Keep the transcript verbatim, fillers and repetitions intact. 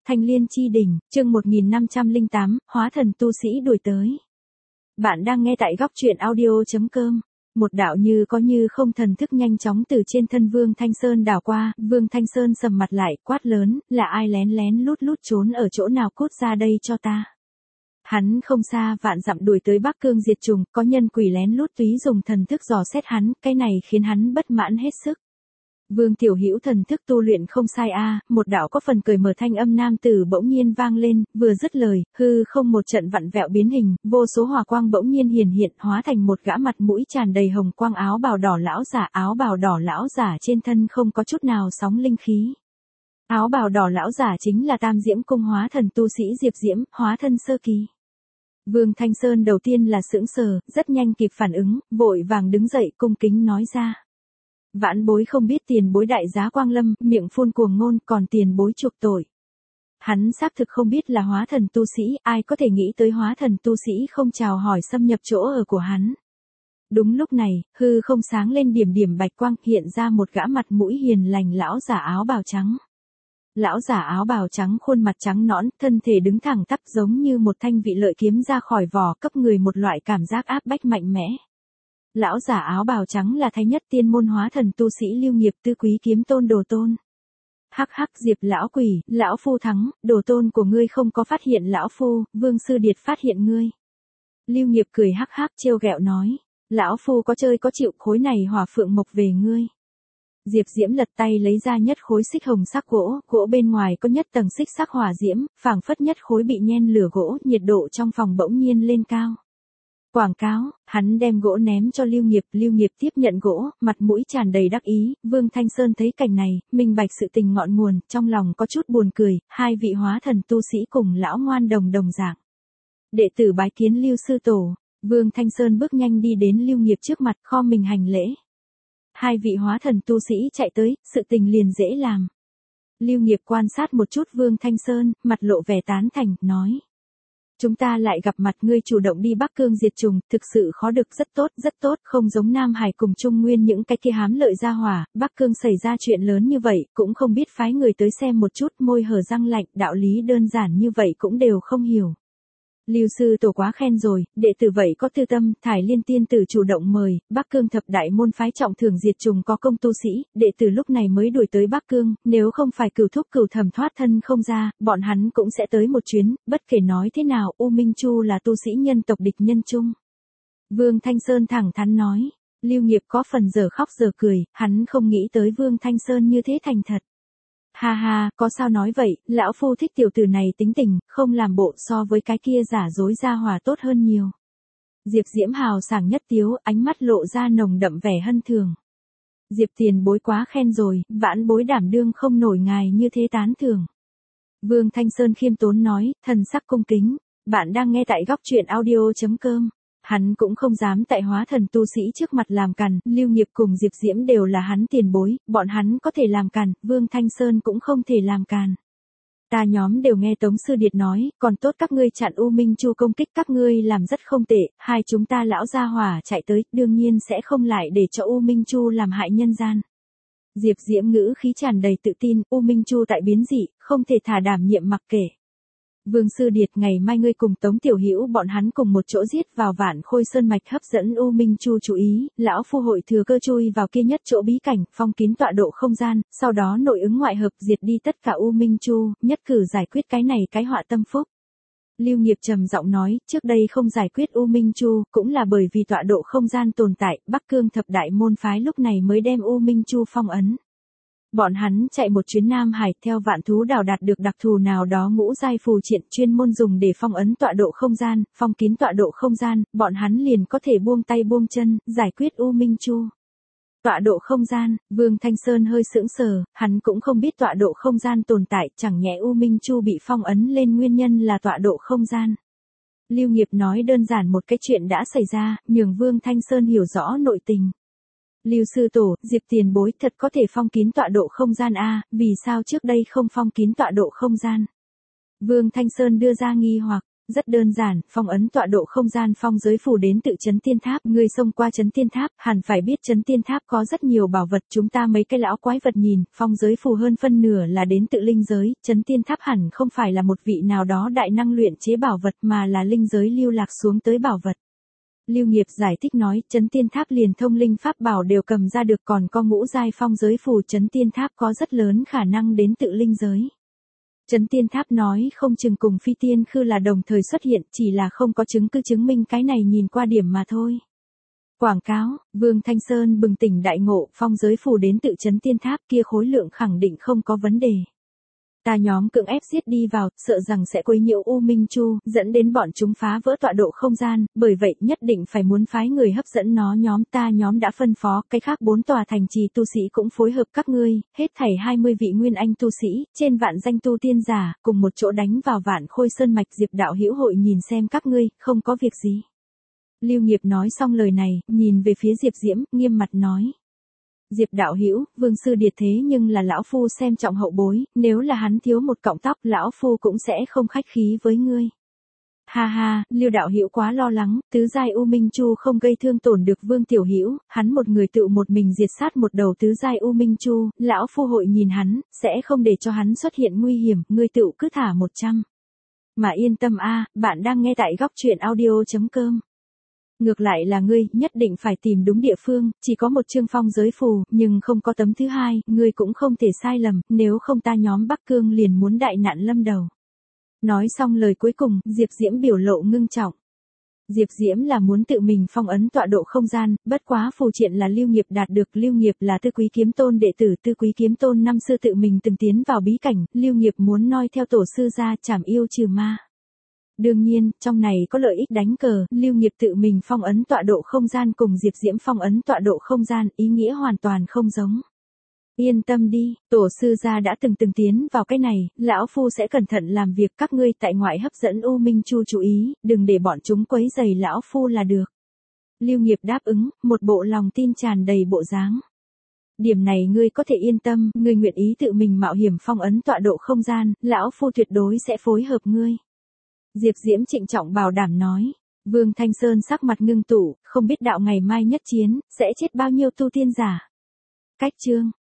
Thanh Liên Chi Đỉnh, chương một nghìn năm trăm lẻ tám, hóa thần tu sĩ đuổi tới. Bạn đang nghe tại góc truyện audio chấm com. Một đạo như có như không thần thức nhanh chóng từ trên thân Vương Thanh Sơn đảo qua, Vương Thanh Sơn sầm mặt lại, quát lớn, là ai lén lén lút lút trốn ở chỗ nào, cút ra đây cho ta. Hắn không xa vạn dặm đuổi tới Bắc Cương diệt trùng, có nhân quỷ lén lút túy dùng thần thức dò xét hắn, cái này khiến hắn bất mãn hết sức. Vương Tiểu Hữu thần thức tu luyện không sai a, à, một đạo có phần cười mở thanh âm nam tử bỗng nhiên vang lên, vừa dứt lời, hư không một trận vặn vẹo biến hình, vô số hỏa quang bỗng nhiên hiển hiện, hóa thành một gã mặt mũi tràn đầy hồng quang áo bào đỏ lão giả, áo bào đỏ lão giả trên thân không có chút nào sóng linh khí. Áo bào đỏ lão giả chính là Tam Diễm cung hóa thần tu sĩ Diệp Diễm, hóa thân sơ kỳ. Vương Thanh Sơn đầu tiên là sững sờ, rất nhanh kịp phản ứng, vội vàng đứng dậy cung kính nói ra. Vãn bối không biết tiền bối đại giá quang lâm, miệng phun cuồng ngôn, còn tiền bối chuộc tội. Hắn xác thực không biết là hóa thần tu sĩ, ai có thể nghĩ tới hóa thần tu sĩ không chào hỏi xâm nhập chỗ ở của hắn. Đúng lúc này, hư không sáng lên điểm điểm bạch quang, hiện ra một gã mặt mũi hiền lành lão giả áo bào trắng. Lão giả áo bào trắng khuôn mặt trắng nõn, thân thể đứng thẳng tắp giống như một thanh vị lợi kiếm ra khỏi vỏ, cấp người một loại cảm giác áp bách mạnh mẽ. Lão giả áo bào trắng là Thái Nhất Tiên môn hóa thần tu sĩ Lưu Nghiệp Tư Quý Kiếm Tôn Đồ Tôn. Hắc hắc Diệp lão quỷ, lão phu thắng, Đồ Tôn của ngươi không có phát hiện lão phu, Vương Sư Điệt phát hiện ngươi. Lưu Nghiệp cười hắc hắc trêu ghẹo nói, lão phu có chơi có chịu, khối này hỏa phượng mộc về ngươi. Diệp Diễm lật tay lấy ra nhất khối xích hồng sắc gỗ, gỗ bên ngoài có nhất tầng xích sắc hỏa diễm, phảng phất nhất khối bị nhen lửa gỗ, nhiệt độ trong phòng bỗng nhiên lên cao. Quảng cáo, hắn đem gỗ ném cho Lưu Nghiệp, Lưu Nghiệp tiếp nhận gỗ, mặt mũi tràn đầy đắc ý, Vương Thanh Sơn thấy cảnh này, minh bạch sự tình ngọn nguồn, trong lòng có chút buồn cười, hai vị hóa thần tu sĩ cùng lão ngoan đồng đồng dạng. Đệ tử bái kiến Lưu sư tổ, Vương Thanh Sơn bước nhanh đi đến Lưu Nghiệp trước mặt, kho mình hành lễ. Hai vị hóa thần tu sĩ chạy tới, sự tình liền dễ làm. Lưu Nghiệp quan sát một chút Vương Thanh Sơn, mặt lộ vẻ tán thành, nói. Chúng ta lại gặp mặt, ngươi chủ động đi Bắc Cương diệt trùng, thực sự khó được, rất tốt, rất tốt, không giống Nam Hải cùng Trung Nguyên những cái kia hám lợi gia hỏa, Bắc Cương xảy ra chuyện lớn như vậy, cũng không biết phái người tới xem một chút, môi hở răng lạnh, đạo lý đơn giản như vậy cũng đều không hiểu. Lưu sư tổ quá khen rồi, đệ tử vậy có tư tâm, Thải Liên tiên tử chủ động mời, Bắc Cương thập đại môn phái trọng thưởng diệt trùng có công tu sĩ, đệ tử lúc này mới đuổi tới Bắc Cương, nếu không phải cửu thúc cửu thẩm thoát thân không ra, bọn hắn cũng sẽ tới một chuyến, bất kể nói thế nào, U Minh Chu là tu sĩ nhân tộc địch nhân chung. Vương Thanh Sơn thẳng thắn nói, Lưu Nghiệp có phần giờ khóc giờ cười, hắn không nghĩ tới Vương Thanh Sơn như thế thành thật. Ha ha, có sao nói vậy, lão phu thích tiểu tử này tính tình, không làm bộ, so với cái kia giả dối ra hòa tốt hơn nhiều. Diệp Diễm hào sảng nhất tiếu, ánh mắt lộ ra nồng đậm vẻ hân thường. Diệp tiền bối quá khen rồi, vãn bối đảm đương không nổi ngài như thế tán thưởng. Vương Thanh Sơn khiêm tốn nói, thần sắc cung kính, bạn đang nghe tại góc truyện audio chấm com. Hắn cũng không dám tại hóa thần tu sĩ trước mặt làm càn, Lưu Nghiệp cùng Diệp Diễm đều là hắn tiền bối, bọn hắn có thể làm càn, Vương Thanh Sơn cũng không thể làm càn. Ta nhóm đều nghe Tống Sư Điệt nói, còn tốt các ngươi chặn U Minh Chu công kích, các ngươi làm rất không tệ, hai chúng ta lão gia hỏa chạy tới, đương nhiên sẽ không lại để cho U Minh Chu làm hại nhân gian. Diệp Diễm ngữ khí tràn đầy tự tin, U Minh Chu tại biến dị, không thể thả đảm nhiệm mặc kệ. Vương Sư Điệt, ngày mai ngươi cùng Tống Tiểu Hữu bọn hắn cùng một chỗ giết vào Vạn Khôi Sơn mạch, hấp dẫn U Minh Chu chú ý, lão phu hội thừa cơ chui vào kia nhất chỗ bí cảnh, phong kín tọa độ không gian, sau đó nội ứng ngoại hợp diệt đi tất cả U Minh Chu, nhất cử giải quyết cái này cái họa tâm phúc. Lưu Nghiệp trầm giọng nói, trước đây không giải quyết U Minh Chu, cũng là bởi vì tọa độ không gian tồn tại, Bắc Cương thập đại môn phái lúc này mới đem U Minh Chu phong ấn. Bọn hắn chạy một chuyến Nam Hải, theo vạn thú đảo đạt được đặc thù nào đó ngũ giai phù triện chuyên môn dùng để phong ấn tọa độ không gian, phong kín tọa độ không gian, bọn hắn liền có thể buông tay buông chân, giải quyết U Minh Chu. Tọa độ không gian, Vương Thanh Sơn hơi sững sờ, hắn cũng không biết tọa độ không gian tồn tại, chẳng nhẽ U Minh Chu bị phong ấn lên nguyên nhân là tọa độ không gian. Lưu Nghiệp nói đơn giản một cái chuyện đã xảy ra, nhường Vương Thanh Sơn hiểu rõ nội tình. Lưu sư tổ, Diệp tiền bối thật có thể phong kín tọa độ không gian a, vì sao trước đây không phong kín tọa độ không gian? Vương Thanh Sơn đưa ra nghi hoặc, Rất đơn giản, phong ấn tọa độ không gian phong giới phù đến tự Chấn Tiên Tháp, ngươi xông qua Chấn Tiên Tháp, hẳn phải biết Chấn Tiên Tháp có rất nhiều bảo vật, chúng ta mấy cái lão quái vật nhìn, phong giới phù hơn phân nửa là đến tự linh giới, Chấn Tiên Tháp hẳn không phải là một vị nào đó đại năng luyện chế bảo vật mà là linh giới lưu lạc xuống tới bảo vật. Lưu Nghiệp giải thích nói, Chấn Tiên Tháp liền thông linh pháp bảo đều cầm ra được, còn có ngũ giai phong giới phù, Chấn Tiên Tháp có rất lớn khả năng đến tự linh giới. Chấn Tiên Tháp nói không chừng cùng Phi Tiên Khư là đồng thời xuất hiện, chỉ là không có chứng cứ chứng minh cái này nhìn qua điểm mà thôi. Quảng cáo, Vương Thanh Sơn bừng tỉnh đại ngộ, phong giới phù đến tự Chấn Tiên Tháp kia khối lượng khẳng định không có vấn đề. Ta nhóm cưỡng ép giết đi vào, sợ rằng sẽ quấy nhiễu U Minh Chu, dẫn đến bọn chúng phá vỡ tọa độ không gian, bởi vậy nhất định phải muốn phái người hấp dẫn nó, nhóm ta nhóm đã phân phó, cái khác bốn tòa thành trì tu sĩ cũng phối hợp các ngươi, hết thảy hai mươi vị nguyên anh tu sĩ, trên vạn danh tu tiên giả, cùng một chỗ đánh vào Vạn Khôi Sơn mạch. Diệp đạo hữu hội nhìn xem các ngươi, không có việc gì. Lưu Nghiệp nói xong lời này, nhìn về phía Diệp Diễm, nghiêm mặt nói. Diệp đạo hữu, Vương sư điệt thế nhưng là lão phu xem trọng hậu bối, nếu là hắn thiếu một cọng tóc, lão phu cũng sẽ không khách khí với ngươi. Ha ha, Lưu đạo hữu quá lo lắng, tứ giai U Minh Chu không gây thương tổn được Vương tiểu hữu, hắn một người tự một mình diệt sát một đầu tứ giai U Minh Chu, lão phu hội nhìn hắn, sẽ không để cho hắn xuất hiện nguy hiểm, ngươi tự cứ thả một trăm. Mà yên tâm a, bạn đang nghe tại góc truyện audio chấm com. Ngược lại là ngươi, nhất định phải tìm đúng địa phương, chỉ có một chương phong giới phù, nhưng không có tấm thứ hai, ngươi cũng không thể sai lầm, nếu không ta nhóm Bắc Cương liền muốn đại nạn lâm đầu. Nói xong lời cuối cùng, Diệp Diễm biểu lộ ngưng trọng. Diệp Diễm là muốn tự mình phong ấn tọa độ không gian, bất quá phù triện là Lưu Nghiệp đạt được, Lưu Nghiệp là Tư Quý Kiếm Tôn đệ tử, Tư Quý Kiếm Tôn năm xưa tự mình từng tiến vào bí cảnh, Lưu Nghiệp muốn noi theo tổ sư ra trảm yêu trừ ma. Đương nhiên, trong này có lợi ích đánh cờ, Lưu Nghiệp tự mình phong ấn tọa độ không gian cùng Diệp Diễm phong ấn tọa độ không gian, ý nghĩa hoàn toàn không giống. Yên tâm đi, tổ sư gia đã từng từng tiến vào cái này, lão phu sẽ cẩn thận làm việc, các ngươi tại ngoại hấp dẫn U Minh Chu chú ý, đừng để bọn chúng quấy rầy lão phu là được. Lưu Nghiệp đáp ứng, một bộ lòng tin tràn đầy bộ dáng. Điểm này ngươi có thể yên tâm, ngươi nguyện ý tự mình mạo hiểm phong ấn tọa độ không gian, lão phu tuyệt đối sẽ phối hợp ngươi. Diệp Diễm trịnh trọng bảo đảm nói. Vương Thanh Sơn sắc mặt ngưng tụ, không biết đạo ngày mai nhất chiến, sẽ chết bao nhiêu tu tiên giả. Cách chương